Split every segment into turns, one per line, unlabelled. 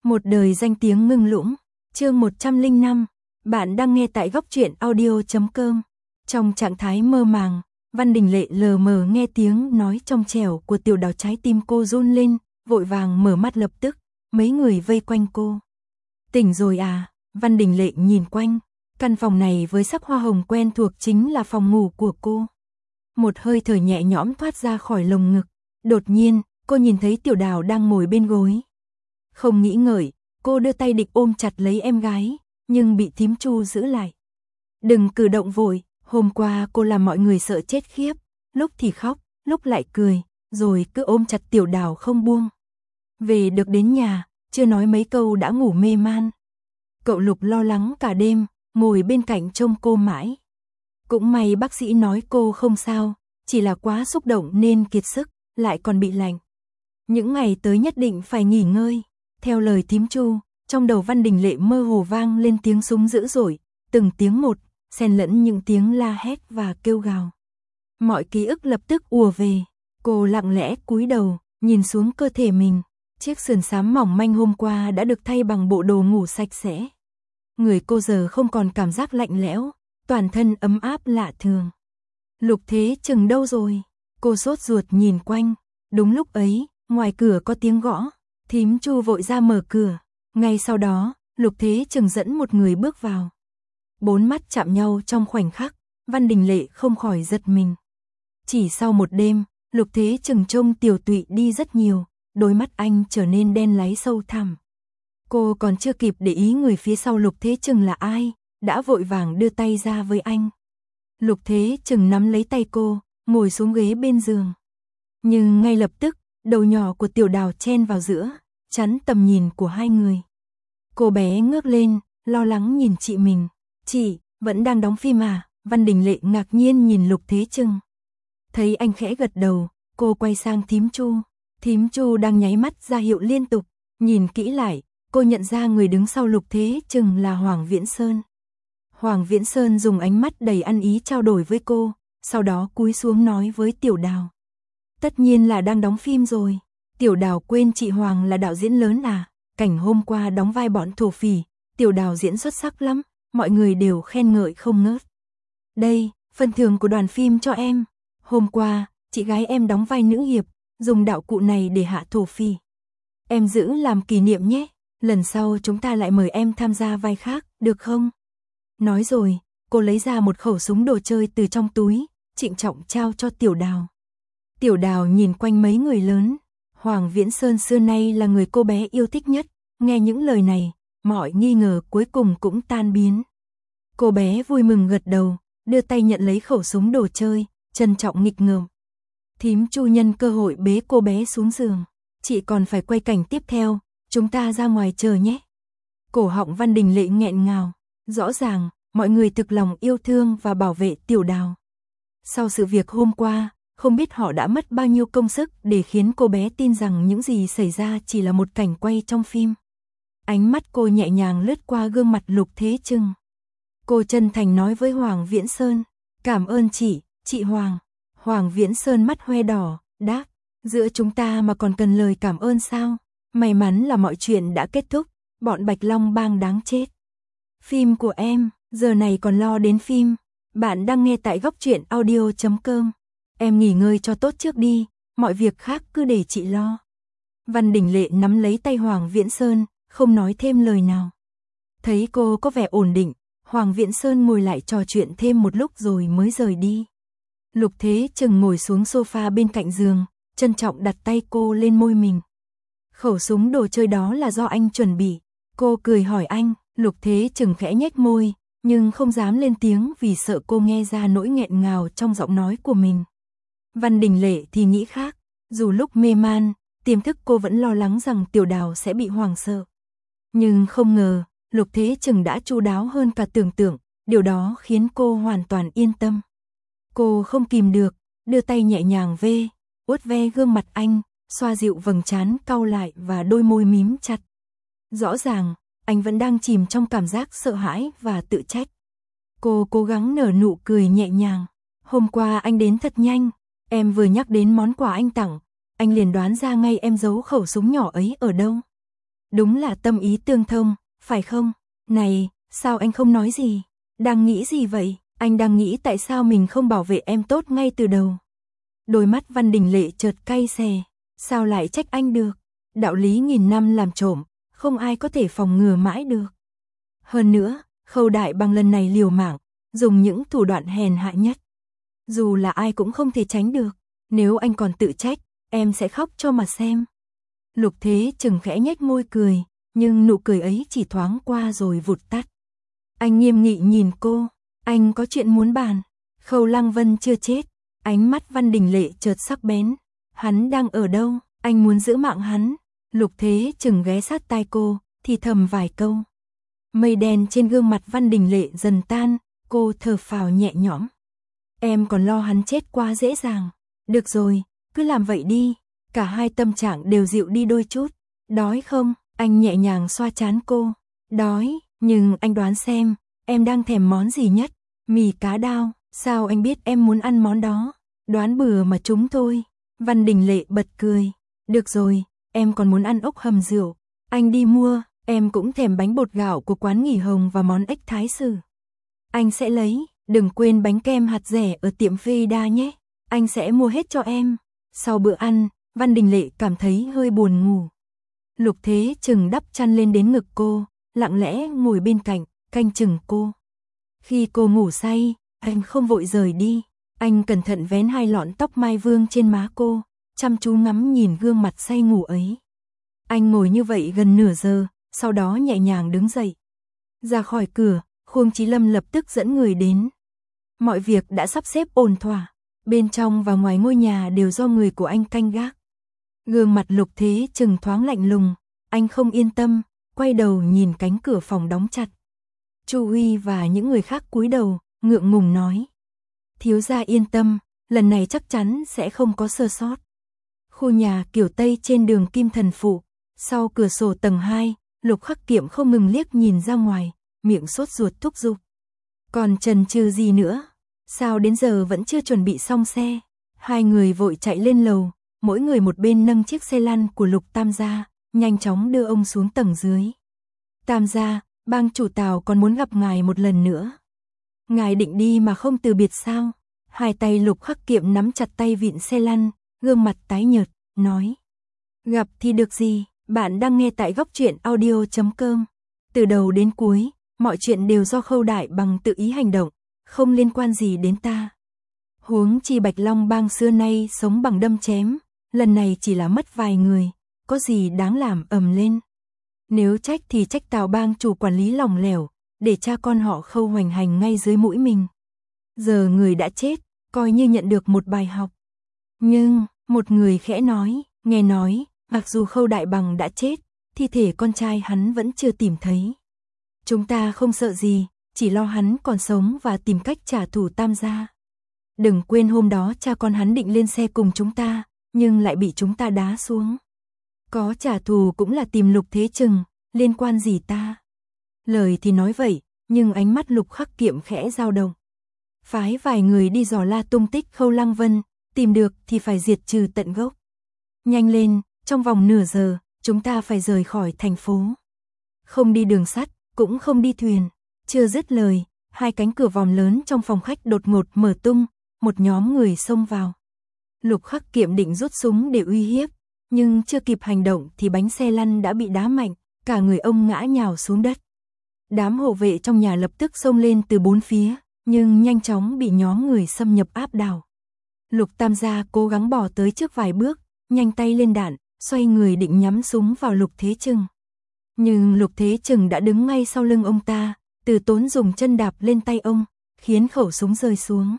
Một đời danh tiếng ngưng lũng, chương 105, bạn đang nghe tại góc truyện audio.com. Trong trạng thái mơ màng, Văn Đình Lệ lờ mờ nghe tiếng nói trong trẻo của Tiểu Đào, trái tim cô run lên, vội vàng mở mắt lập tức, mấy người vây quanh cô. Tỉnh rồi à? Văn Đình Lệ nhìn quanh, căn phòng này với sắc hoa hồng quen thuộc chính là phòng ngủ của cô. Một hơi thở nhẹ nhõm thoát ra khỏi lồng ngực, đột nhiên, cô nhìn thấy Tiểu Đào đang ngồi bên gối. Không nghĩ ngợi, cô đưa tay định ôm chặt lấy em gái, nhưng bị thím Chu giữ lại. Đừng cử động vội, hôm qua cô làm mọi người sợ chết khiếp, lúc thì khóc, lúc lại cười, rồi cứ ôm chặt Tiểu Đào không buông. Về được đến nhà, chưa nói mấy câu đã ngủ mê man. Cậu Lục lo lắng cả đêm, ngồi bên cạnh trông cô mãi. Cũng may bác sĩ nói cô không sao, chỉ là quá xúc động nên kiệt sức, lại còn bị lạnh. Những ngày tới nhất định phải nghỉ ngơi. Theo lời thím Chu, trong đầu Văn Đình Lệ mơ hồ vang lên tiếng súng dữ dội, từng tiếng một, xen lẫn những tiếng la hét và kêu gào. Mọi ký ức lập tức ùa về, cô lặng lẽ cúi đầu, nhìn xuống cơ thể mình, chiếc sườn xám mỏng manh hôm qua đã được thay bằng bộ đồ ngủ sạch sẽ. Người cô giờ không còn cảm giác lạnh lẽo, toàn thân ấm áp lạ thường. Lục Thế Chừng đâu rồi? Cô sốt ruột nhìn quanh, đúng lúc ấy, ngoài cửa có tiếng gõ. Thím Chu vội ra mở cửa, ngay sau đó, Lục Thế Chừng dẫn một người bước vào. Bốn mắt chạm nhau trong khoảnh khắc, Văn Đình Lệ không khỏi giật mình. Chỉ sau một đêm, Lục Thế Chừng trông tiều tụy đi rất nhiều, đôi mắt anh trở nên đen láy sâu thẳm. Cô còn chưa kịp để ý người phía sau Lục Thế Chừng là ai, đã vội vàng đưa tay ra với anh. Lục Thế Chừng nắm lấy tay cô, ngồi xuống ghế bên giường. Nhưng ngay lập tức, đầu nhỏ của Tiểu Đào chen vào giữa, chắn tầm nhìn của hai người. Cô bé ngước lên, lo lắng nhìn chị mình. Chị, vẫn đang đóng phim à? Văn Đình Lệ ngạc nhiên nhìn Lục Thế Chừng. Thấy anh khẽ gật đầu, cô quay sang thím Chu. Thím Chu đang nháy mắt ra hiệu liên tục. Nhìn kỹ lại, cô nhận ra người đứng sau Lục Thế Chừng là Hoàng Viễn Sơn. Hoàng Viễn Sơn dùng ánh mắt đầy ăn ý trao đổi với cô, sau đó cúi xuống nói với Tiểu Đào. Tất nhiên là đang đóng phim rồi. Tiểu Đào quên chị Hoàng là đạo diễn lớn à? Cảnh hôm qua đóng vai bọn thổ phỉ, Tiểu Đào diễn xuất sắc lắm, mọi người đều khen ngợi không ngớt. Đây, phần thưởng của đoàn phim cho em. Hôm qua, chị gái em đóng vai nữ hiệp, dùng đạo cụ này để hạ thổ phỉ. Em giữ làm kỷ niệm nhé, lần sau chúng ta lại mời em tham gia vai khác, được không? Nói rồi, cô lấy ra một khẩu súng đồ chơi từ trong túi, trịnh trọng trao cho Tiểu Đào. Tiểu Đào nhìn quanh mấy người lớn, Hoàng Viễn Sơn xưa nay là người cô bé yêu thích nhất, nghe những lời này, mọi nghi ngờ cuối cùng cũng tan biến. Cô bé vui mừng gật đầu, đưa tay nhận lấy khẩu súng đồ chơi, trân trọng nghịch ngợm. Thím Chu nhân cơ hội bế cô bé xuống giường, chị còn phải quay cảnh tiếp theo, chúng ta ra ngoài chờ nhé. Cổ họng Văn Đình Lệ nghẹn ngào, rõ ràng, mọi người thực lòng yêu thương và bảo vệ Tiểu Đào. Sau sự việc hôm qua, không biết họ đã mất bao nhiêu công sức để khiến cô bé tin rằng những gì xảy ra chỉ là một cảnh quay trong phim. Ánh mắt cô nhẹ nhàng lướt qua gương mặt Lục Thế Chừng. Cô chân thành nói với Hoàng Viễn Sơn, cảm ơn chị Hoàng. Hoàng Viễn Sơn mắt hoe đỏ, đáp, giữa chúng ta mà còn cần lời cảm ơn sao? May mắn là mọi chuyện đã kết thúc, bọn Bạch Long Bang đáng chết. Phim của em, giờ này còn lo đến phim. Bạn đang nghe tại góc truyện audio.com. Em nghỉ ngơi cho tốt trước đi, mọi việc khác cứ để chị lo. Văn Đình Lệ nắm lấy tay Hoàng Viễn Sơn, không nói thêm lời nào. Thấy cô có vẻ ổn định, Hoàng Viễn Sơn ngồi lại trò chuyện thêm một lúc rồi mới rời đi. Lục Thế Chừng ngồi xuống sofa bên cạnh giường, trân trọng đặt tay cô lên môi mình. Khẩu súng đồ chơi đó là do anh chuẩn bị. Cô cười hỏi anh, Lục Thế Chừng khẽ nhếch môi, nhưng không dám lên tiếng vì sợ cô nghe ra nỗi nghẹn ngào trong giọng nói của mình. Văn Đình Lệ thì nghĩ khác, dù lúc mê man, tiềm thức cô vẫn lo lắng rằng Tiểu Đào sẽ bị hoảng sợ. Nhưng không ngờ, Lục Thế Chừng đã chu đáo hơn cả tưởng tượng, điều đó khiến cô hoàn toàn yên tâm. Cô không kìm được, đưa tay nhẹ nhàng vuốt ve gương mặt anh, xoa dịu vầng trán cau lại và đôi môi mím chặt. Rõ ràng, anh vẫn đang chìm trong cảm giác sợ hãi và tự trách. Cô cố gắng nở nụ cười nhẹ nhàng. Hôm qua anh đến thật nhanh, em vừa nhắc đến món quà anh tặng, anh liền đoán ra ngay em giấu khẩu súng nhỏ ấy ở đâu. Đúng là tâm ý tương thông, phải không? Này, sao anh không nói gì? Đang nghĩ gì vậy? Anh đang nghĩ tại sao mình không bảo vệ em tốt ngay từ đầu. Đôi mắt Văn Đình Lệ chợt cay xè, sao lại trách anh được? Đạo lý nghìn năm làm trộm, không ai có thể phòng ngừa mãi được. Hơn nữa, Khâu Đại Bằng lần này liều mạng, dùng những thủ đoạn hèn hạ nhất. Dù là ai cũng không thể tránh được, nếu anh còn tự trách, em sẽ khóc cho mà xem. Lục Thế Trừng khẽ nhếch môi cười, nhưng nụ cười ấy chỉ thoáng qua rồi vụt tắt. Anh nghiêm nghị nhìn cô, anh có chuyện muốn bàn. Khâu Lăng Vân chưa chết, ánh mắt Văn Đình Lệ chợt sắc bén. Hắn đang ở đâu? Anh muốn giữ mạng hắn. Lục Thế Trừng ghé sát tai cô, thì thầm vài câu. Mây đen trên gương mặt Văn Đình Lệ dần tan, cô thở phào nhẹ nhõm. Em còn lo hắn chết quá dễ dàng. Được rồi, cứ làm vậy đi. Cả hai tâm trạng đều dịu đi đôi chút. Đói không? Anh nhẹ nhàng xoa trán cô. Đói, nhưng anh đoán xem, em đang thèm món gì nhất? Mì cá đao, sao anh biết em muốn ăn món đó? Đoán bừa mà trúng thôi. Văn Đình Lệ bật cười. Được rồi, em còn muốn ăn ốc hầm rượu. Anh đi mua, em cũng thèm bánh bột gạo của quán Nghỉ Hồng và món ếch thái sử. Anh sẽ lấy, đừng quên bánh kem hạt dẻ ở tiệm Veda nhé. Anh sẽ mua hết cho em. Sau bữa ăn, Văn Đình Lệ cảm thấy hơi buồn ngủ. Lục Thế Trừng đắp chăn lên đến ngực cô, lặng lẽ ngồi bên cạnh, canh chừng cô. Khi cô ngủ say, anh không vội rời đi. Anh cẩn thận vén hai lọn tóc mai vương trên má cô, chăm chú ngắm nhìn gương mặt say ngủ ấy. Anh ngồi như vậy gần nửa giờ, sau đó nhẹ nhàng đứng dậy. Ra khỏi cửa, Khuông Chí Lâm lập tức dẫn người đến. Mọi việc đã sắp xếp ổn thỏa, bên trong và ngoài ngôi nhà đều do người của anh canh gác. Gương mặt Lục Thế Trừng thoáng lạnh lùng, anh không yên tâm, quay đầu nhìn cánh cửa phòng đóng chặt. Chu Huy và những người khác cúi đầu, ngượng ngùng nói. Thiếu gia yên tâm, lần này chắc chắn sẽ không có sơ sót. Khu nhà kiểu Tây trên đường Kim Thần Phụ, sau cửa sổ tầng 2, Lục Khắc Kiệm không ngừng liếc nhìn ra ngoài, miệng sốt ruột thúc giục. Còn chần chừ gì nữa? Sao đến giờ vẫn chưa chuẩn bị xong xe? Hai người vội chạy lên lầu, mỗi người một bên nâng chiếc xe lăn của Lục Tam gia, nhanh chóng đưa ông xuống tầng dưới. Tam gia, bang chủ Tào còn muốn gặp ngài một lần nữa. Ngài định đi mà không từ biệt sao? Hai tay Lục Khắc Kiệm nắm chặt tay vịn xe lăn, gương mặt tái nhợt, nói. Gặp thì được gì, bạn đang nghe tại góc truyện audio.com. Từ đầu đến cuối, mọi chuyện đều do Khâu Đại Bằng tự ý hành động, không liên quan gì đến ta. Huống chi Bạch Long bang xưa nay sống bằng đâm chém, lần này chỉ là mất vài người, có gì đáng làm ầm lên. Nếu trách thì trách Tào bang chủ quản lý lỏng lẻo, để cha con họ Khâu hoành hành ngay dưới mũi mình. Giờ người đã chết, coi như nhận được một bài học. Nhưng, một người khẽ nói, nghe nói, mặc dù Khâu Đại Bằng đã chết, thi thể con trai hắn vẫn chưa tìm thấy. Chúng ta không sợ gì, chỉ lo hắn còn sống và tìm cách trả thù Tam gia. Đừng quên hôm đó cha con hắn định lên xe cùng chúng ta, nhưng lại bị chúng ta đá xuống. Có trả thù cũng là tìm Lục Thế Trừng, liên quan gì ta? Lời thì nói vậy, nhưng ánh mắt Lục Khắc Kiệm khẽ dao động. Phái vài người đi dò la tung tích Khâu Lăng Vân, tìm được thì phải diệt trừ tận gốc. Nhanh lên, trong vòng nửa giờ, chúng ta phải rời khỏi thành phố. Không đi đường sắt, cũng không đi thuyền. Chưa dứt lời, hai cánh cửa vòm lớn trong phòng khách đột ngột mở tung, một nhóm người xông vào. Lục Khắc Kiệm định rút súng để uy hiếp, nhưng chưa kịp hành động thì bánh xe lăn đã bị đá mạnh, cả người ông ngã nhào xuống đất. Đám hộ vệ trong nhà lập tức xông lên từ bốn phía, nhưng nhanh chóng bị nhóm người xâm nhập áp đảo. Lục Tam gia cố gắng bỏ tới trước vài bước, nhanh tay lên đạn, xoay người định nhắm súng vào Lục Thế Trừng. Nhưng Lục Thế Trừng đã đứng ngay sau lưng ông ta, Từ Tốn dùng chân đạp lên tay ông, khiến khẩu súng rơi xuống.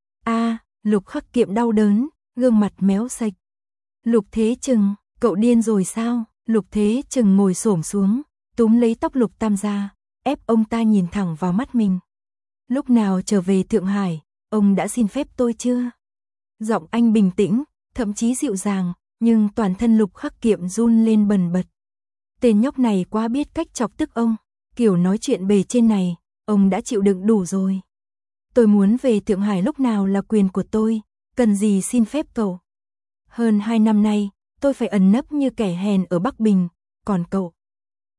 Lục Khắc Kiệm đau đớn, gương mặt méo sạch. Lục Thế Trừng, cậu điên rồi sao? Lục Thế Trừng ngồi xổm xuống, túm lấy tóc Lục Tam gia, ép ông ta nhìn thẳng vào mắt mình. Lúc nào trở về Thượng Hải, ông đã xin phép tôi chưa? Giọng anh bình tĩnh, thậm chí dịu dàng, nhưng toàn thân Lục Khắc Kiệm run lên bần bật. Tên nhóc này quá biết cách chọc tức ông, kiểu nói chuyện bề trên này, ông đã chịu đựng đủ rồi. Tôi muốn về Thượng Hải lúc nào là quyền của tôi, cần gì xin phép cậu. Hơn 2 năm nay, tôi phải ẩn nấp như kẻ hèn ở Bắc Bình, còn cậu,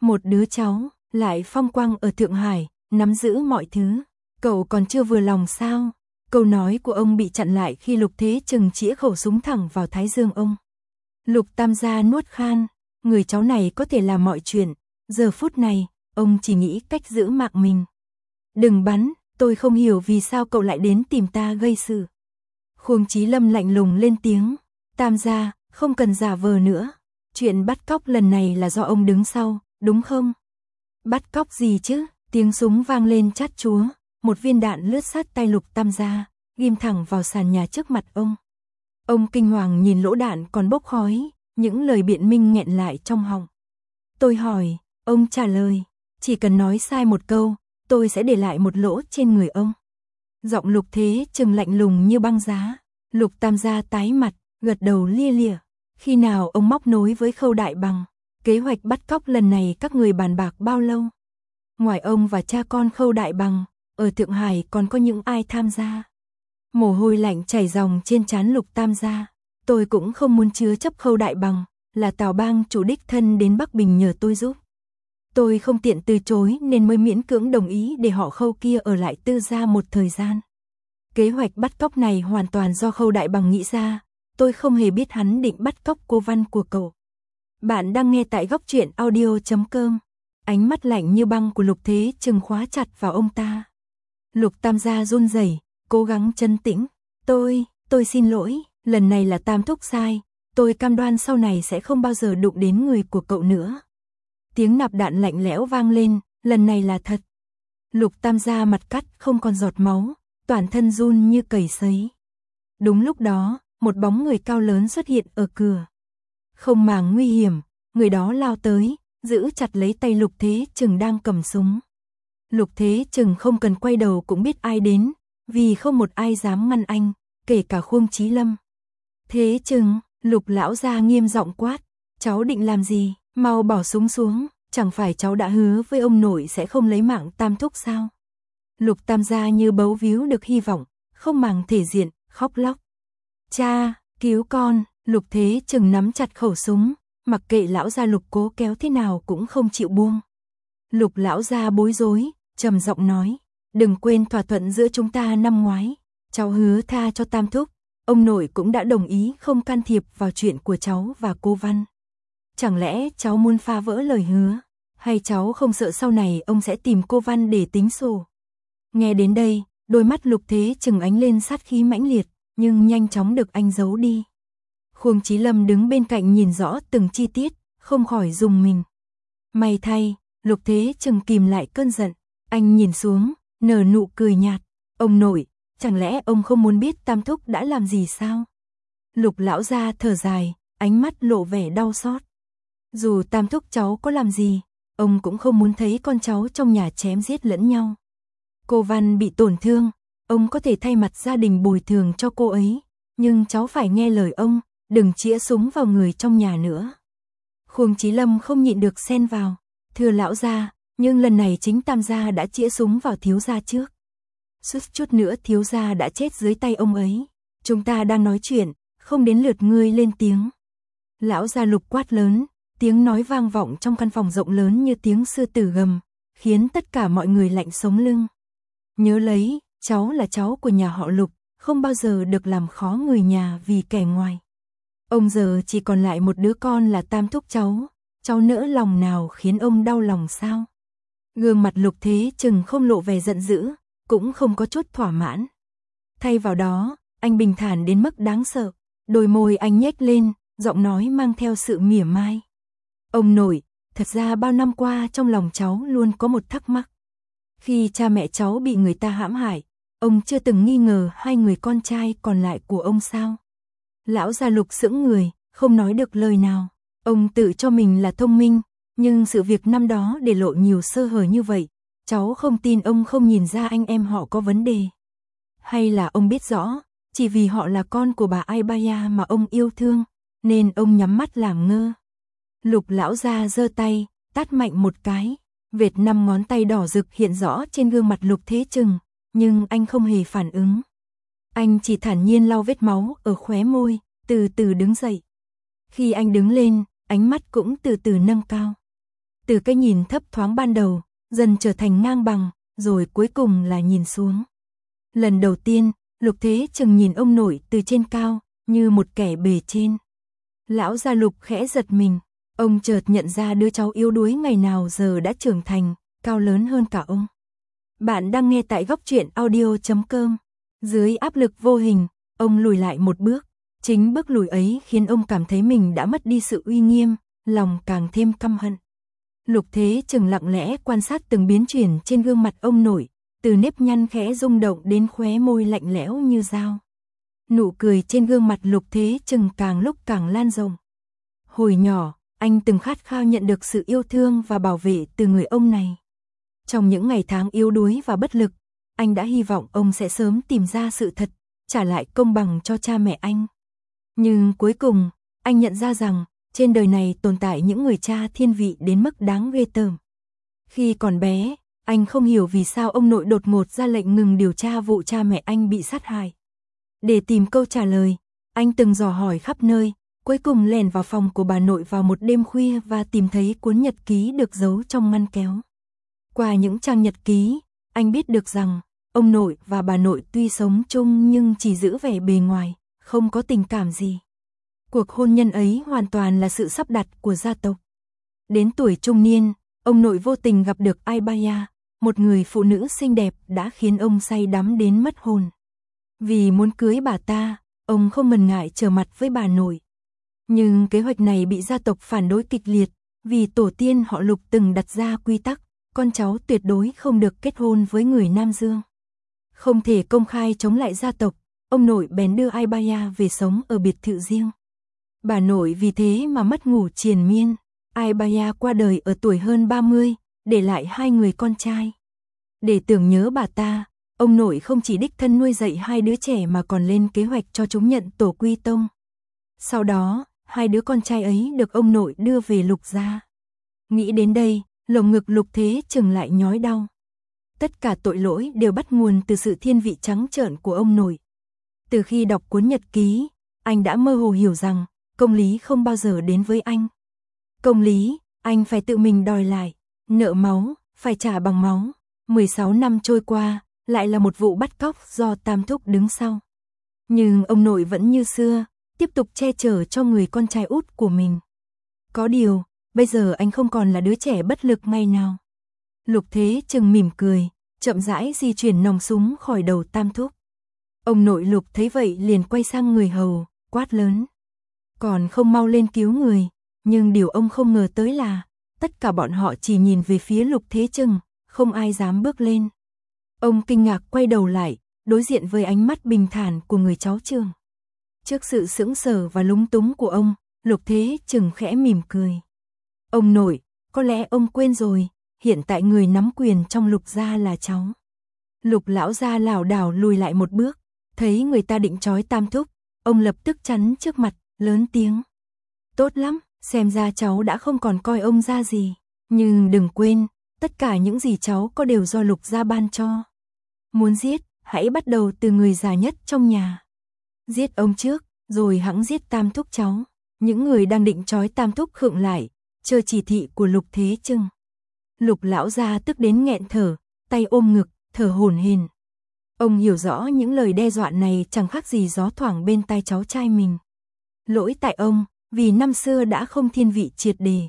Một đứa cháu, lại phong quang ở Thượng Hải, nắm giữ mọi thứ. Cậu còn chưa vừa lòng sao? Câu nói của ông bị chặn lại khi Lục Thế Trừng chĩa khẩu súng thẳng vào thái dương ông. Lục Tam gia nuốt khan, người cháu này có thể làm mọi chuyện, giờ phút này, ông chỉ nghĩ cách giữ mạng mình. Đừng bắn, tôi không hiểu vì sao cậu lại đến tìm ta gây sự. Khuông Chí Lâm lạnh lùng lên tiếng, Tam gia, không cần giả vờ nữa. Chuyện bắt cóc lần này là do ông đứng sau, đúng không? Bắt cóc gì chứ? Tiếng súng vang lên chát chúa, một viên đạn lướt sát tay Lục Tam gia, ghim thẳng vào sàn nhà trước mặt ông. Ông kinh hoàng nhìn lỗ đạn còn bốc khói, những lời biện minh nghẹn lại trong họng. Tôi hỏi, ông trả lời, chỉ cần nói sai một câu, tôi sẽ để lại một lỗ trên người ông. Giọng Lục Thế Trừng lạnh lùng như băng giá. Lục Tam gia tái mặt, gật đầu lia lịa. Khi nào ông móc nối với Khâu Đại Bằng? Kế hoạch bắt cóc lần này các người bàn bạc bao lâu? Ngoài ông và cha con Khâu Đại Bằng, ở Thượng Hải còn có những ai tham gia? Mồ hôi lạnh chảy ròng trên trán Lục Tam gia. Tôi cũng không muốn chứa chấp Khâu Đại Bằng, là Tào Bang chủ đích thân đến Bắc Bình nhờ tôi giúp. Tôi không tiện từ chối nên mới miễn cưỡng đồng ý để họ Khâu kia ở lại Tư gia một thời gian. Kế hoạch bắt cóc này hoàn toàn do Khâu Đại Bằng nghĩ ra, tôi không hề biết hắn định bắt cóc cô Văn của cậu. Bạn đang nghe tại Góc Truyện Audio.com. Ánh mắt lạnh như băng của Lục Thế Trừng khóa chặt vào ông ta. Lục Tam gia run rẩy, cố gắng trấn tĩnh. Tôi xin lỗi, lần này là Tam thúc sai, tôi cam đoan sau này sẽ không bao giờ đụng đến người của cậu nữa. Tiếng nạp đạn lạnh lẽo vang lên, lần này là thật. Lục Tam gia mặt cắt không còn giọt máu, toàn thân run như cầy sấy. Đúng lúc đó, một bóng người cao lớn xuất hiện ở cửa. Không màng nguy hiểm, người đó lao tới, giữ chặt lấy tay Lục Thế Trừng đang cầm súng. Lục Thế Trừng không cần quay đầu cũng biết ai đến, vì không một ai dám ngăn anh, kể cả Khuông Chí Lâm. Thế Trừng, Lục lão gia nghiêm giọng quát, cháu định làm gì? Mau bỏ súng xuống, chẳng phải cháu đã hứa với ông nội sẽ không lấy mạng Tam thúc sao? Lục Tam gia như bấu víu được hy vọng, không màng thể diện, khóc lóc. Cha, cứu con! Lục Thế Trừng nắm chặt khẩu súng, mặc kệ lão gia Lục cố kéo thế nào cũng không chịu buông. Lục lão gia bối rối, trầm giọng nói, đừng quên thỏa thuận giữa chúng ta năm ngoái, cháu hứa tha cho Tam thúc, ông nội cũng đã đồng ý không can thiệp vào chuyện của cháu và cô Văn. Chẳng lẽ cháu muốn phá vỡ lời hứa, hay cháu không sợ sau này ông sẽ tìm cô Văn để tính sổ? Nghe đến đây, đôi mắt Lục Thế Trừng ánh lên sát khí mãnh liệt, nhưng nhanh chóng được anh giấu đi. Khuông Chí Lâm đứng bên cạnh nhìn rõ từng chi tiết, không khỏi rùng mình. May thay, Lục Thế Trừng kìm lại cơn giận, anh nhìn xuống, nở nụ cười nhạt. Ông nội, chẳng lẽ ông không muốn biết Tam thúc đã làm gì sao? Lục lão gia thở dài, ánh mắt lộ vẻ đau xót. Dù Tam thúc cháu có làm gì, ông cũng không muốn thấy con cháu trong nhà chém giết lẫn nhau. Cô Văn bị tổn thương, ông có thể thay mặt gia đình bồi thường cho cô ấy, nhưng cháu phải nghe lời ông, đừng chĩa súng vào người trong nhà nữa. Khuông Chí Lâm không nhịn được xen vào, thưa lão gia, nhưng lần này chính Tam gia đã chĩa súng vào thiếu gia trước. Suýt chút nữa thiếu gia đã chết dưới tay ông ấy. Chúng ta đang nói chuyện, không đến lượt ngươi lên tiếng. Lão gia Lục quát lớn, tiếng nói vang vọng trong căn phòng rộng lớn như tiếng sư tử gầm, khiến tất cả mọi người lạnh sống lưng. Nhớ lấy, cháu là cháu của nhà họ Lục, không bao giờ được làm khó người nhà vì kẻ ngoài. Ông giờ chỉ còn lại một đứa con là Tam thúc cháu nỡ lòng nào khiến ông đau lòng sao? Gương mặt Lục Thế Trừng không lộ vẻ giận dữ, cũng không có chút thỏa mãn. Thay vào đó, anh bình thản đến mức đáng sợ, đôi môi anh nhếch lên, giọng nói mang theo sự mỉa mai. Ông nội, thật ra bao năm qua trong lòng cháu luôn có một thắc mắc. Khi cha mẹ cháu bị người ta hãm hại, ông chưa từng nghi ngờ hai người con trai còn lại của ông sao? Lão gia Lục sững người, không nói được lời nào. Ông tự cho mình là thông minh, nhưng sự việc năm đó để lộ nhiều sơ hở như vậy, cháu không tin ông không nhìn ra anh em họ có vấn đề. Hay là ông biết rõ, chỉ vì họ là con của bà Aibaya mà ông yêu thương, nên ông nhắm mắt làm ngơ. Lục lão gia giơ tay, tát mạnh một cái, vệt 5 ngón tay đỏ rực hiện rõ trên gương mặt Lục Thế Trừng, nhưng anh không hề phản ứng. Anh chỉ thản nhiên lau vết máu ở khóe môi, từ từ đứng dậy. Khi anh đứng lên, ánh mắt cũng từ từ nâng cao. từ cái nhìn thấp thoáng ban đầu, dần trở thành ngang bằng, rồi cuối cùng là nhìn xuống. Lần đầu tiên, Lục Thế Trừng nhìn ông nội từ trên cao, như một kẻ bề trên. Lão gia Lục khẽ giật mình, ông chợt nhận ra đứa cháu yếu đuối ngày nào giờ đã trưởng thành, cao lớn hơn cả ông. Bạn đang nghe tại Góc Truyện Audio.com. Dưới áp lực vô hình, ông lùi lại một bước. Chính bước lùi ấy khiến ông cảm thấy mình đã mất đi sự uy nghiêm, lòng càng thêm căm hận. Lục Thế Trừng lặng lẽ quan sát từng biến chuyển trên gương mặt ông nội, từ nếp nhăn khẽ rung động đến khóe môi lạnh lẽo như dao. Nụ cười trên gương mặt Lục Thế Trừng càng lúc càng lan rộng. Hồi nhỏ, anh từng khát khao nhận được sự yêu thương và bảo vệ từ người ông này. Trong những ngày tháng yếu đuối và bất lực, anh đã hy vọng ông sẽ sớm tìm ra sự thật, trả lại công bằng cho cha mẹ anh. Nhưng cuối cùng, anh nhận ra rằng, trên đời này tồn tại những người cha thiên vị đến mức đáng ghê tởm. Khi còn bé, anh không hiểu vì sao ông nội đột ngột ra lệnh ngừng điều tra vụ cha mẹ anh bị sát hại. Để tìm câu trả lời, anh từng dò hỏi khắp nơi, cuối cùng lẻn vào phòng của bà nội vào một đêm khuya và tìm thấy cuốn nhật ký được giấu trong ngăn kéo. Qua những trang nhật ký, anh biết được rằng, ông nội và bà nội tuy sống chung nhưng chỉ giữ vẻ bề ngoài, không có tình cảm gì. Cuộc hôn nhân ấy hoàn toàn là sự sắp đặt của gia tộc. Đến tuổi trung niên, ông nội vô tình gặp được Aibaya, một người phụ nữ xinh đẹp đã khiến ông say đắm đến mất hồn. Vì muốn cưới bà ta, ông không ngần ngại trở mặt với bà nội. Nhưng kế hoạch này bị gia tộc phản đối kịch liệt, vì tổ tiên họ Lục từng đặt ra quy tắc, con cháu tuyệt đối không được kết hôn với người Nam Dương. Không thể công khai chống lại gia tộc, ông nội bèn đưa Aibaya về sống ở biệt thự riêng. Bà nội vì thế mà mất ngủ triền miên. Aibaya qua đời ở tuổi hơn 30, để lại 2 người con trai. Để tưởng nhớ bà ta, ông nội không chỉ đích thân nuôi dạy 2 đứa trẻ mà còn lên kế hoạch cho chúng nhận tổ quy tông. Sau đó, 2 đứa con trai ấy được ông nội đưa về Lục gia. Nghĩ đến đây, lồng ngực Lục Thế Trừng lại nhói đau. Tất cả tội lỗi đều bắt nguồn từ sự thiên vị trắng trợn của ông nội. Từ khi đọc cuốn nhật ký, anh đã mơ hồ hiểu rằng, công lý không bao giờ đến với anh. Công lý, anh phải tự mình đòi lại, nợ máu, phải trả bằng máu. 16 năm trôi qua, lại là một vụ bắt cóc do Tam Thúc đứng sau. Nhưng ông nội vẫn như xưa, tiếp tục che chở cho người con trai út của mình. Có điều, bây giờ anh không còn là đứa trẻ bất lực ngày nào. Lục Thế Trừng mỉm cười, chậm rãi di chuyển nòng súng khỏi đầu Tam Thúc. Ông nội Lục thấy vậy liền quay sang người hầu, quát lớn. Còn không mau lên cứu người, nhưng điều ông không ngờ tới là, tất cả bọn họ chỉ nhìn về phía Lục Thế Trừng, không ai dám bước lên. Ông kinh ngạc quay đầu lại, đối diện với ánh mắt bình thản của người cháu trưởng. Trước sự sững sờ và lúng túng của ông, Lục Thế Trừng khẽ mỉm cười. Ông nội, có lẽ ông quên rồi, hiện tại người nắm quyền trong Lục gia là cháu. Lục lão gia lảo đảo lùi lại một bước, thấy người ta định trói Tam Thúc, ông lập tức chắn trước mặt, lớn tiếng. Tốt lắm, xem ra cháu đã không còn coi ông ra gì, nhưng đừng quên, tất cả những gì cháu có đều do Lục gia ban cho. Muốn giết, hãy bắt đầu từ người già nhất trong nhà. Giết ông trước, rồi hẵng giết Tam Thúc cháu. Những người đang định trói Tam Thúc khựng lại, chờ chỉ thị của Lục Thế Trừng. Lục lão gia tức đến nghẹn thở, tay ôm ngực, thở hổn hển. Ông hiểu rõ những lời đe dọa này chẳng khác gì gió thoảng bên tai cháu trai mình. Lỗi tại ông, vì năm xưa đã không thiên vị triệt đề.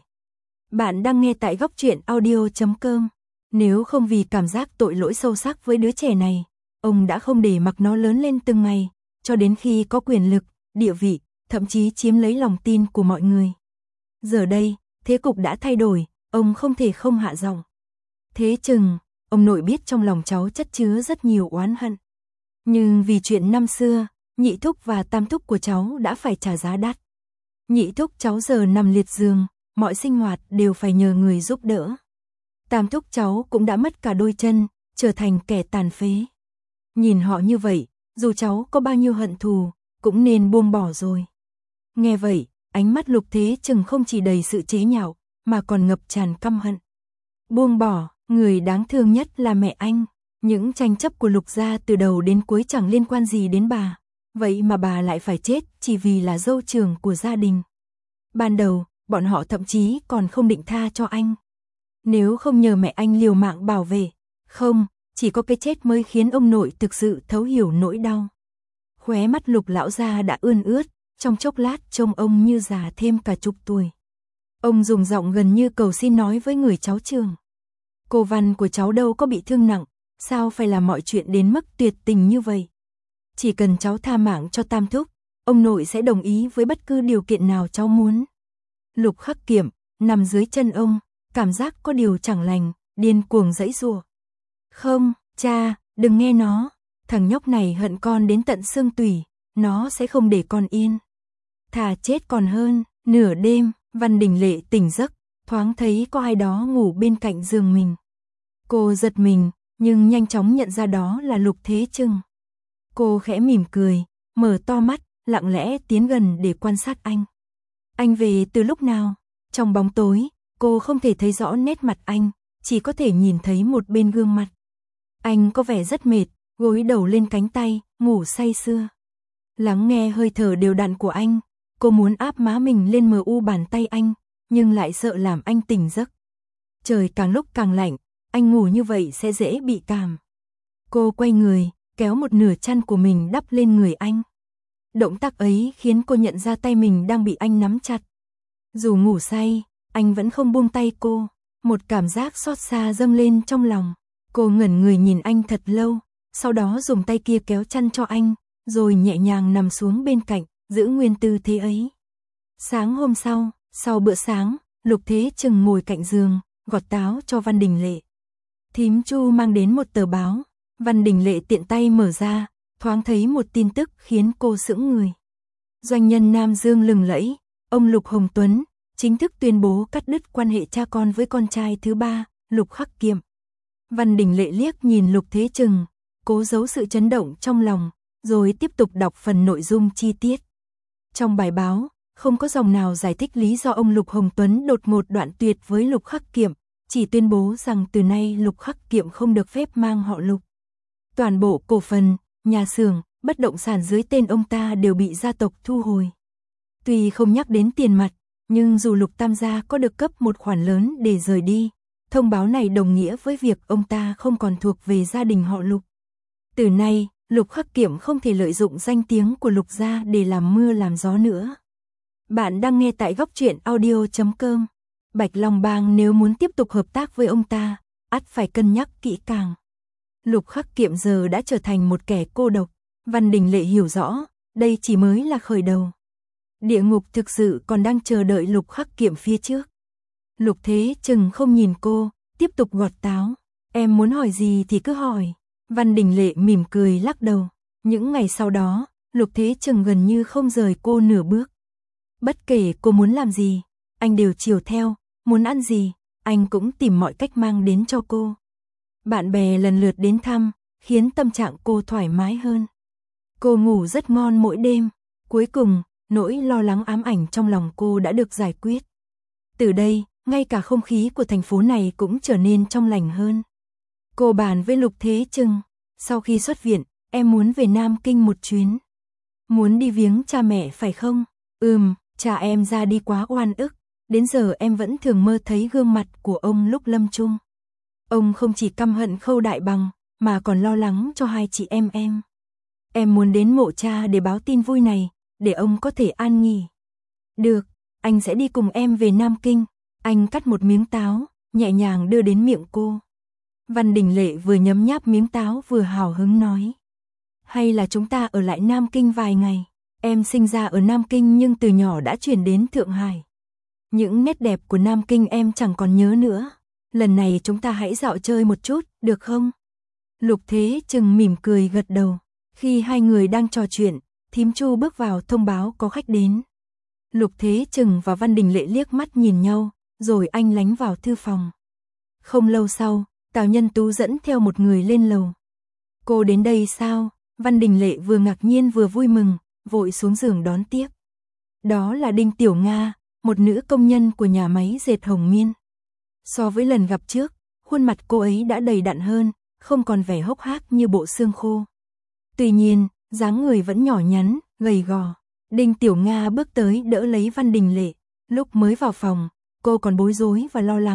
Bạn đang nghe tại Góc Truyện Audio.com. Nếu không vì cảm giác tội lỗi sâu sắc với đứa trẻ này, ông đã không để mặc nó lớn lên từng ngày, cho đến khi có quyền lực, địa vị, thậm chí chiếm lấy lòng tin của mọi người. Giờ đây, thế cục đã thay đổi, ông không thể không hạ giọng. Thế Trừng, ông nội biết trong lòng cháu chất chứa rất nhiều oán hận. Nhưng vì chuyện năm xưa, Nhị Thúc và Tam Thúc của cháu đã phải trả giá đắt. Nhị Thúc cháu giờ nằm liệt giường, mọi sinh hoạt đều phải nhờ người giúp đỡ. Tam Thúc cháu cũng đã mất cả đôi chân, trở thành kẻ tàn phế. Nhìn họ như vậy, dù cháu có bao nhiêu hận thù, cũng nên buông bỏ rồi. Nghe vậy, ánh mắt Lục Thế Trừng không chỉ đầy sự chế nhạo, mà còn ngập tràn căm hận. Buông bỏ, người đáng thương nhất là mẹ anh. Những tranh chấp của Lục gia từ đầu đến cuối chẳng liên quan gì đến bà. Vậy mà bà lại phải chết chỉ vì là dâu trưởng của gia đình. Ban đầu, bọn họ thậm chí còn không định tha cho anh. Nếu không nhờ mẹ anh liều mạng bảo vệ, không, chỉ có cái chết mới khiến ông nội thực sự thấu hiểu nỗi đau. Khóe mắt Lục lão gia đã ươn ướt, trong chốc lát trông ông như già thêm cả chục tuổi. Ông dùng giọng gần như cầu xin nói với người cháu Trường. Cô Văn của cháu đâu có bị thương nặng, sao phải làm mọi chuyện đến mức tuyệt tình như vậy? Chỉ cần cháu tha mạng cho Tam thúc, ông nội sẽ đồng ý với bất cứ điều kiện nào cháu muốn. Lục Khắc Kiệm nằm dưới chân ông, cảm giác có điều chẳng lành, điên cuồng giãy giụa. Không, cha, đừng nghe nó, thằng nhóc này hận con đến tận xương tủy, nó sẽ không để con yên. Thà chết còn hơn. Nửa đêm, Văn Đình Lệ tỉnh giấc, thoáng thấy có ai đó ngủ bên cạnh giường mình. Cô giật mình, nhưng nhanh chóng nhận ra đó là Lục Thế Trừng. Cô khẽ mỉm cười, mở to mắt, lặng lẽ tiến gần để quan sát anh. Anh về từ lúc nào? Trong bóng tối, cô không thể thấy rõ nét mặt anh, chỉ có thể nhìn thấy một bên gương mặt. Anh có vẻ rất mệt, gối đầu lên cánh tay, ngủ say sưa. Lắng nghe hơi thở đều đặn của anh, cô muốn áp má mình lên mờ u bàn tay anh, nhưng lại sợ làm anh tỉnh giấc. Trời càng lúc càng lạnh, anh ngủ như vậy sẽ dễ bị cảm. Cô quay người, kéo một nửa chăn của mình đắp lên người anh. Động tác ấy khiến cô nhận ra tay mình đang bị anh nắm chặt. Dù ngủ say, anh vẫn không buông tay cô. Một cảm giác xót xa dâng lên trong lòng. Cô ngẩn người nhìn anh thật lâu, sau đó dùng tay kia kéo chăn cho anh, rồi nhẹ nhàng nằm xuống bên cạnh, giữ nguyên tư thế ấy. Sáng hôm sau, sau bữa sáng, Lục Thế Trừng ngồi cạnh giường, gọt táo cho Văn Đình Lệ. Thím Chu mang đến một tờ báo, Văn Đình Lệ tiện tay mở ra, thoáng thấy một tin tức khiến cô sững người. Doanh nhân Nam Dương lừng lẫy, ông Lục Hồng Tuấn, chính thức tuyên bố cắt đứt quan hệ cha con với con trai thứ ba, Lục Khắc Kiệm. Văn Đình Lệ liếc nhìn Lục Thế Trừng, cố giấu sự chấn động trong lòng, rồi tiếp tục đọc phần nội dung chi tiết. Trong bài báo, không có dòng nào giải thích lý do ông Lục Hồng Tuấn đột ngột đoạn tuyệt với Lục Khắc Kiệm, chỉ tuyên bố rằng từ nay Lục Khắc Kiệm không được phép mang họ Lục. Toàn bộ cổ phần, nhà xưởng, bất động sản dưới tên ông ta đều bị gia tộc thu hồi. Tuy không nhắc đến tiền mặt, nhưng dù Lục Tam gia có được cấp một khoản lớn để rời đi, thông báo này đồng nghĩa với việc ông ta không còn thuộc về gia đình họ Lục. Từ nay, Lục Khắc Kiệm không thể lợi dụng danh tiếng của Lục gia để làm mưa làm gió nữa. Bạn đang nghe tại góc truyện audio.com. Bạch Long Bang nếu muốn tiếp tục hợp tác với ông ta, ắt phải cân nhắc kỹ càng. Lục Khắc Kiệm giờ đã trở thành một kẻ cô độc. Văn Đình Lệ hiểu rõ, đây chỉ mới là khởi đầu. Địa ngục thực sự còn đang chờ đợi Lục Khắc Kiệm phía trước. Lục Thế Trừng không nhìn cô, tiếp tục gọt táo. Em muốn hỏi gì thì cứ hỏi. Văn Đình Lệ mỉm cười lắc đầu. Những ngày sau đó, Lục Thế Trừng gần như không rời cô nửa bước. Bất kể cô muốn làm gì, anh đều chiều theo, muốn ăn gì, anh cũng tìm mọi cách mang đến cho cô. Bạn bè lần lượt đến thăm, khiến tâm trạng cô thoải mái hơn. Cô ngủ rất ngon mỗi đêm, cuối cùng, nỗi lo lắng ám ảnh trong lòng cô đã được giải quyết. Từ đây, ngay cả không khí của thành phố này cũng trở nên trong lành hơn. Cô bàn với Lục Thế Trừng, sau khi xuất viện, em muốn về Nam Kinh một chuyến. Muốn đi viếng cha mẹ phải không? Cha em ra đi quá oan ức, đến giờ em vẫn thường mơ thấy gương mặt của ông lúc lâm chung. Ông không chỉ căm hận Khâu Đại Bằng, mà còn lo lắng cho hai chị em. Em muốn đến mộ cha để báo tin vui này, để ông có thể an nghỉ. Được, anh sẽ đi cùng em về Nam Kinh. Anh cắt một miếng táo, nhẹ nhàng đưa đến miệng cô. Văn Đình Lệ vừa nhấm nháp miếng táo vừa hào hứng nói. Hay là chúng ta ở lại Nam Kinh vài ngày. Em sinh ra ở Nam Kinh nhưng từ nhỏ đã chuyển đến Thượng Hải. Những nét đẹp của Nam Kinh em chẳng còn nhớ nữa. Lần này chúng ta hãy dạo chơi một chút, được không? Lục Thế Trừng mỉm cười gật đầu. Khi hai người đang trò chuyện, thím Chu bước vào thông báo có khách đến. Lục Thế Trừng và Văn Đình Lệ liếc mắt nhìn nhau, rồi anh lánh vào thư phòng. Không lâu sau, Tào Nhân Tú dẫn theo một người lên lầu. Cô đến đây sao? Văn Đình Lệ vừa ngạc nhiên vừa vui mừng, vội xuống giường đón tiếp. Đó là Đinh Tiểu Nga, một nữ công nhân của nhà máy dệt Hồng Miên. So với lần gặp trước, khuôn mặt cô ấy đã đầy đặn hơn, không còn vẻ hốc hác như bộ xương khô. Tuy nhiên, dáng người vẫn nhỏ nhắn, gầy gò. Đinh Tiểu Nga bước tới đỡ lấy Văn Đình Lệ. Lúc mới vào phòng, cô còn bối rối và lo lắng,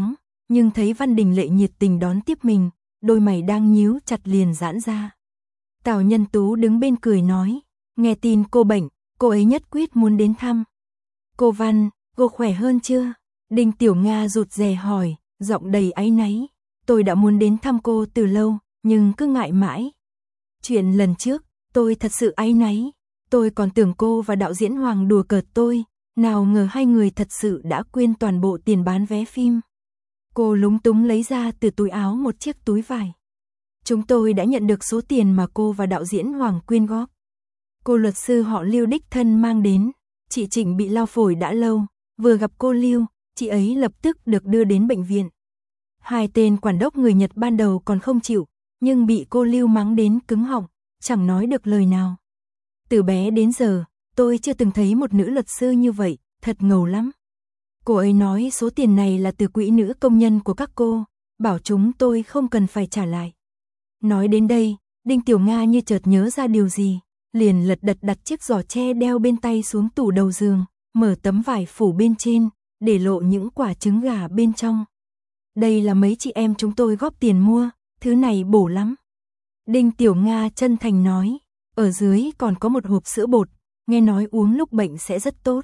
nhưng thấy Văn Đình Lệ nhiệt tình đón tiếp mình, đôi mày đang nhíu chặt liền giãn ra. Tào Nhân Tú đứng bên cười nói, nghe tin cô bệnh, cô ấy nhất quyết muốn đến thăm. Cô Văn, cô khỏe hơn chưa? Đinh Tiểu Nga rụt rè hỏi, giọng đầy áy náy. Tôi đã muốn đến thăm cô từ lâu, nhưng cứ ngại mãi. Chuyện lần trước, tôi thật sự áy náy. Tôi còn tưởng cô và đạo diễn Hoàng đùa cợt tôi, nào ngờ hai người thật sự đã quên toàn bộ tiền bán vé phim. Cô lúng túng lấy ra từ túi áo một chiếc túi vải. Chúng tôi đã nhận được số tiền mà cô và đạo diễn Hoàng quyên góp. Cô luật sư họ Lưu đích thân mang đến. Chị Trịnh bị lao phổi đã lâu, vừa gặp cô Lưu, chị ấy lập tức được đưa đến bệnh viện. Hai tên quản đốc người Nhật ban đầu còn không chịu, nhưng bị cô Lưu mắng đến cứng họng, chẳng nói được lời nào. Từ bé đến giờ, tôi chưa từng thấy một nữ luật sư như vậy, thật ngầu lắm. Cô ấy nói số tiền này là từ quỹ nữ công nhân của các cô, bảo chúng tôi không cần phải trả lại. Nói đến đây, Đinh Tiểu Nga như chợt nhớ ra điều gì, liền lật đật đặt chiếc giỏ tre đeo bên tay xuống tủ đầu giường, mở tấm vải phủ bên trên, để lộ những quả trứng gà bên trong. Đây là mấy chị em chúng tôi góp tiền mua, thứ này bổ lắm. Đinh Tiểu Nga chân thành nói, ở dưới còn có một hộp sữa bột, nghe nói uống lúc bệnh sẽ rất tốt.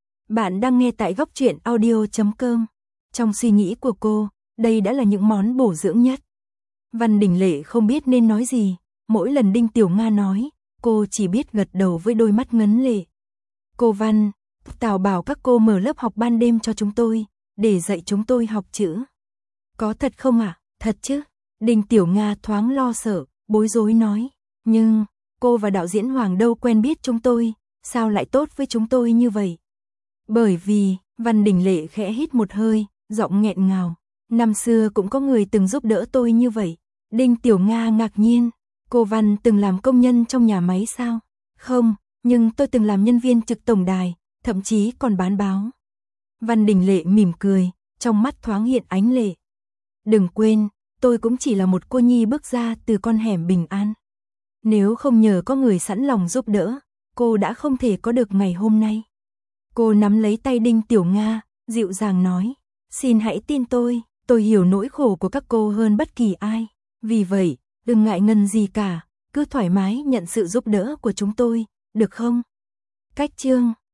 Bạn đang nghe tại Góc Truyện Audio.com. Trong suy nghĩ của cô, đây đã là những món bổ dưỡng nhất. Văn Đình Lệ không biết nên nói gì, mỗi lần Đinh Tiểu Nga nói, cô chỉ biết gật đầu với đôi mắt ngấn lệ. Cô Văn, Tào bảo các cô mở lớp học ban đêm cho chúng tôi, để dạy chúng tôi học chữ. Có thật không ạ? Thật chứ? Đinh Tiểu Nga thoáng lo sợ, bối rối nói. Nhưng, cô và đạo diễn Hoàng đâu quen biết chúng tôi, sao lại tốt với chúng tôi như vậy? Bởi vì, Văn Đình Lệ khẽ hít một hơi, giọng nghẹn ngào. Năm xưa cũng có người từng giúp đỡ tôi như vậy. Đinh Tiểu Nga ngạc nhiên. Cô Văn từng làm công nhân trong nhà máy sao? Không, nhưng tôi từng làm nhân viên trực tổng đài, thậm chí còn bán báo. Văn Đình Lệ mỉm cười, trong mắt thoáng hiện ánh lệ. Đừng quên, tôi cũng chỉ là một cô nhi bước ra từ con hẻm bình an. Nếu không nhờ có người sẵn lòng giúp đỡ, cô đã không thể có được ngày hôm nay. Cô nắm lấy tay Đinh Tiểu Nga, dịu dàng nói, xin hãy tin tôi hiểu nỗi khổ của các cô hơn bất kỳ ai. Vì vậy, đừng ngại ngần gì cả, cứ thoải mái nhận sự giúp đỡ của chúng tôi, được không? Cách chương